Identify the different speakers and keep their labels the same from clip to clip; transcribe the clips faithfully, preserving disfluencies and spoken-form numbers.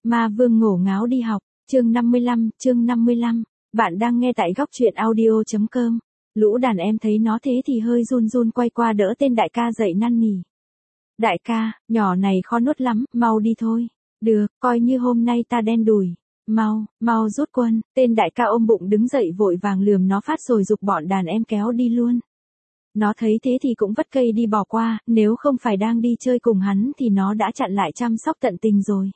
Speaker 1: Ma vương ngổ ngáo đi học, chương năm mươi lăm, chương năm mươi lăm. Bạn đang nghe tại góc truyện audio.com. Lũ đàn em thấy nó thế thì hơi run run quay qua đỡ tên đại ca dậy năn nỉ. Đại ca, nhỏ này khó nuốt lắm, mau đi thôi. Được, coi như hôm nay ta đen đủi. Mau, mau rút quân, tên đại ca ôm bụng đứng dậy vội vàng lườm nó phát rồi giục bọn đàn em kéo đi luôn. Nó thấy thế thì cũng vất cây đi bỏ qua, nếu không phải đang đi chơi cùng hắn thì nó đã chặn lại chăm sóc tận tình rồi.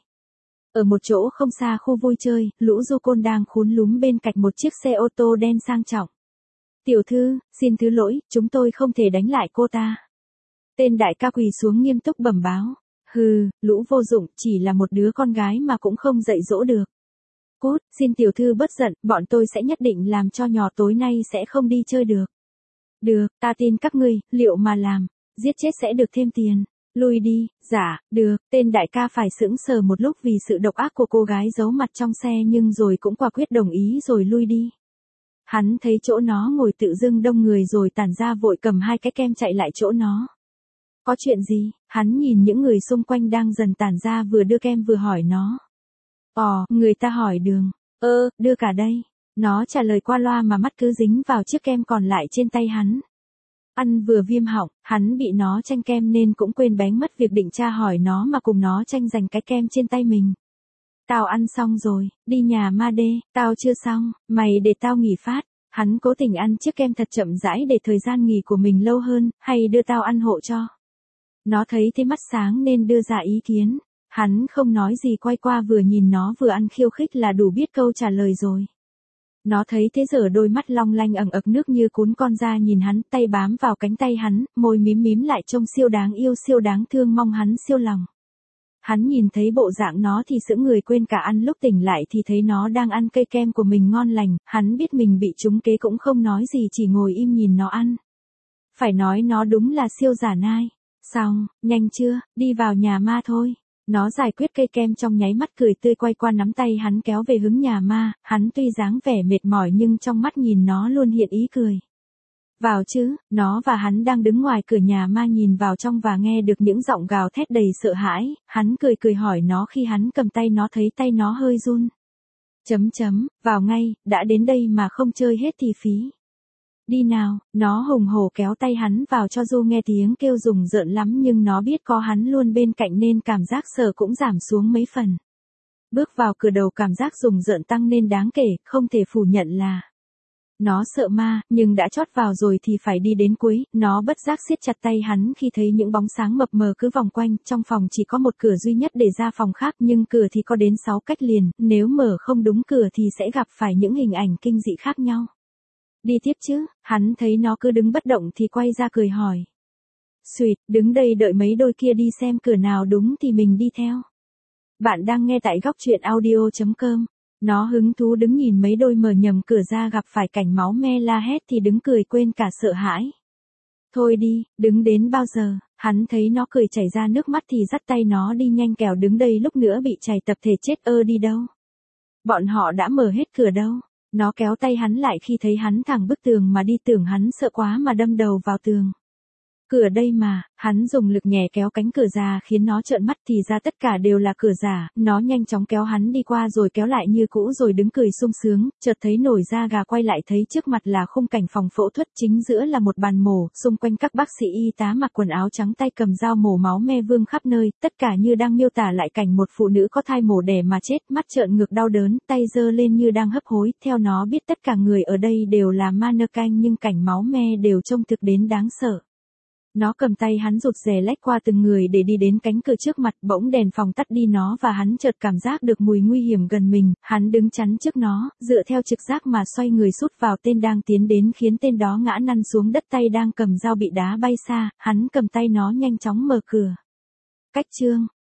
Speaker 1: Ở một chỗ không xa khu vui chơi, lũ du côn đang khúm núm bên cạnh một chiếc xe ô tô đen sang trọng. Tiểu thư, xin thứ lỗi, chúng tôi không thể đánh lại cô ta. Tên đại ca quỳ xuống nghiêm túc bẩm báo. Hừ, lũ vô dụng, chỉ là một đứa con gái mà cũng không dạy dỗ được. Cút, xin tiểu thư bớt giận, bọn tôi sẽ nhất định làm cho nhỏ tối nay sẽ không đi chơi được. Được, ta tin các ngươi, liệu mà làm, giết chết sẽ được thêm tiền. Lui đi, dạ, được, tên đại ca phải sững sờ một lúc vì sự độc ác của cô gái giấu mặt trong xe nhưng rồi cũng quả quyết đồng ý rồi lui đi. Hắn thấy chỗ nó ngồi tự dưng đông người rồi tản ra vội cầm hai cái kem chạy lại chỗ nó. Có chuyện gì? Hắn nhìn những người xung quanh đang dần tản ra vừa đưa kem vừa hỏi nó. Ồ, người ta hỏi đường. Ơ, đưa cả đây. Nó trả lời qua loa mà mắt cứ dính vào chiếc kem còn lại trên tay hắn. Ăn vừa viêm họng, hắn bị nó tranh kem nên cũng quên bén mất việc định tra hỏi nó mà cùng nó tranh giành cái kem trên tay mình. Tao ăn xong rồi, đi nhà ma đê, tao chưa xong, mày để tao nghỉ phát. Hắn cố tình ăn chiếc kem thật chậm rãi để thời gian nghỉ của mình lâu hơn, hay đưa tao ăn hộ cho. Nó thấy thế mắt sáng nên đưa ra ý kiến. Hắn không nói gì quay qua vừa nhìn nó vừa ăn khiêu khích là đủ biết câu trả lời rồi. Nó thấy thế giờ đôi mắt long lanh ẩn ực nước như cún con ra nhìn hắn, tay bám vào cánh tay hắn, môi mím mím lại trông siêu đáng yêu siêu đáng thương mong hắn siêu lòng. Hắn nhìn thấy bộ dạng nó thì sững người quên cả ăn lúc tỉnh lại thì thấy nó đang ăn cây kem của mình ngon lành, hắn biết mình bị trúng kế cũng không nói gì chỉ ngồi im nhìn nó ăn. Phải nói nó đúng là siêu giả nai. Xong, nhanh chưa, đi vào nhà ma thôi. Nó giải quyết cây kem trong nháy mắt cười tươi quay qua nắm tay hắn kéo về hướng nhà ma, hắn tuy dáng vẻ mệt mỏi nhưng trong mắt nhìn nó luôn hiện ý cười. Vào chứ, nó và hắn đang đứng ngoài cửa nhà ma nhìn vào trong và nghe được những giọng gào thét đầy sợ hãi, hắn cười cười hỏi nó khi hắn cầm tay nó thấy tay nó hơi run. Chấm chấm, vào ngay, đã đến đây mà không chơi hết thì phí. Đi nào, nó hùng hổ kéo tay hắn vào cho dù nghe tiếng kêu rùng rợn lắm nhưng nó biết có hắn luôn bên cạnh nên cảm giác sợ cũng giảm xuống mấy phần. Bước vào cửa đầu cảm giác rùng rợn tăng nên đáng kể, không thể phủ nhận là. Nó sợ ma, nhưng đã chót vào rồi thì phải đi đến cuối, nó bất giác siết chặt tay hắn khi thấy những bóng sáng mập mờ cứ vòng quanh, trong phòng chỉ có một cửa duy nhất để ra phòng khác nhưng cửa thì có đến sáu cách liền, nếu mở không đúng cửa thì sẽ gặp phải những hình ảnh kinh dị khác nhau. Đi tiếp chứ, hắn thấy nó cứ đứng bất động thì quay ra cười hỏi. Xuyệt, đứng đây đợi mấy đôi kia đi xem cửa nào đúng thì mình đi theo. Bạn đang nghe tại góc truyện audio.com. Nó hứng thú đứng nhìn mấy đôi mở nhầm cửa ra gặp phải cảnh máu me la hét thì đứng cười quên cả sợ hãi. Thôi đi, đứng đến bao giờ, hắn thấy nó cười chảy ra nước mắt thì dắt tay nó đi nhanh kẻo đứng đây lúc nữa bị chảy tập thể chết ơ đi đâu. Bọn họ đã mở hết cửa đâu. Nó kéo tay hắn lại khi thấy hắn thẳng bức tường mà đi tưởng hắn sợ quá mà đâm đầu vào tường. Cửa đây mà, hắn dùng lực nhẹ kéo cánh cửa ra khiến nó trợn mắt thì ra tất cả đều là cửa giả, nó nhanh chóng kéo hắn đi qua rồi kéo lại như cũ rồi đứng cười sung sướng, chợt thấy nổi da gà quay lại thấy trước mặt là khung cảnh phòng phẫu thuật chính giữa là một bàn mổ, xung quanh các bác sĩ y tá mặc quần áo trắng tay cầm dao mổ máu me vương khắp nơi, tất cả như đang miêu tả lại cảnh một phụ nữ có thai mổ đẻ mà chết, mắt trợn ngược đau đớn, tay giơ lên như đang hấp hối, theo nó biết tất cả người ở đây đều là mannequin nhưng cảnh máu me đều trông thực đến đáng sợ. Nó cầm tay hắn rụt rè lách qua từng người để đi đến cánh cửa trước mặt, bỗng đèn phòng tắt đi nó và hắn chợt cảm giác được mùi nguy hiểm gần mình, hắn đứng chắn trước nó, dựa theo trực giác mà xoay người sút vào tên đang tiến đến khiến tên đó ngã lăn xuống đất tay đang cầm dao bị đá bay xa, hắn cầm tay nó nhanh chóng mở cửa. Cách chương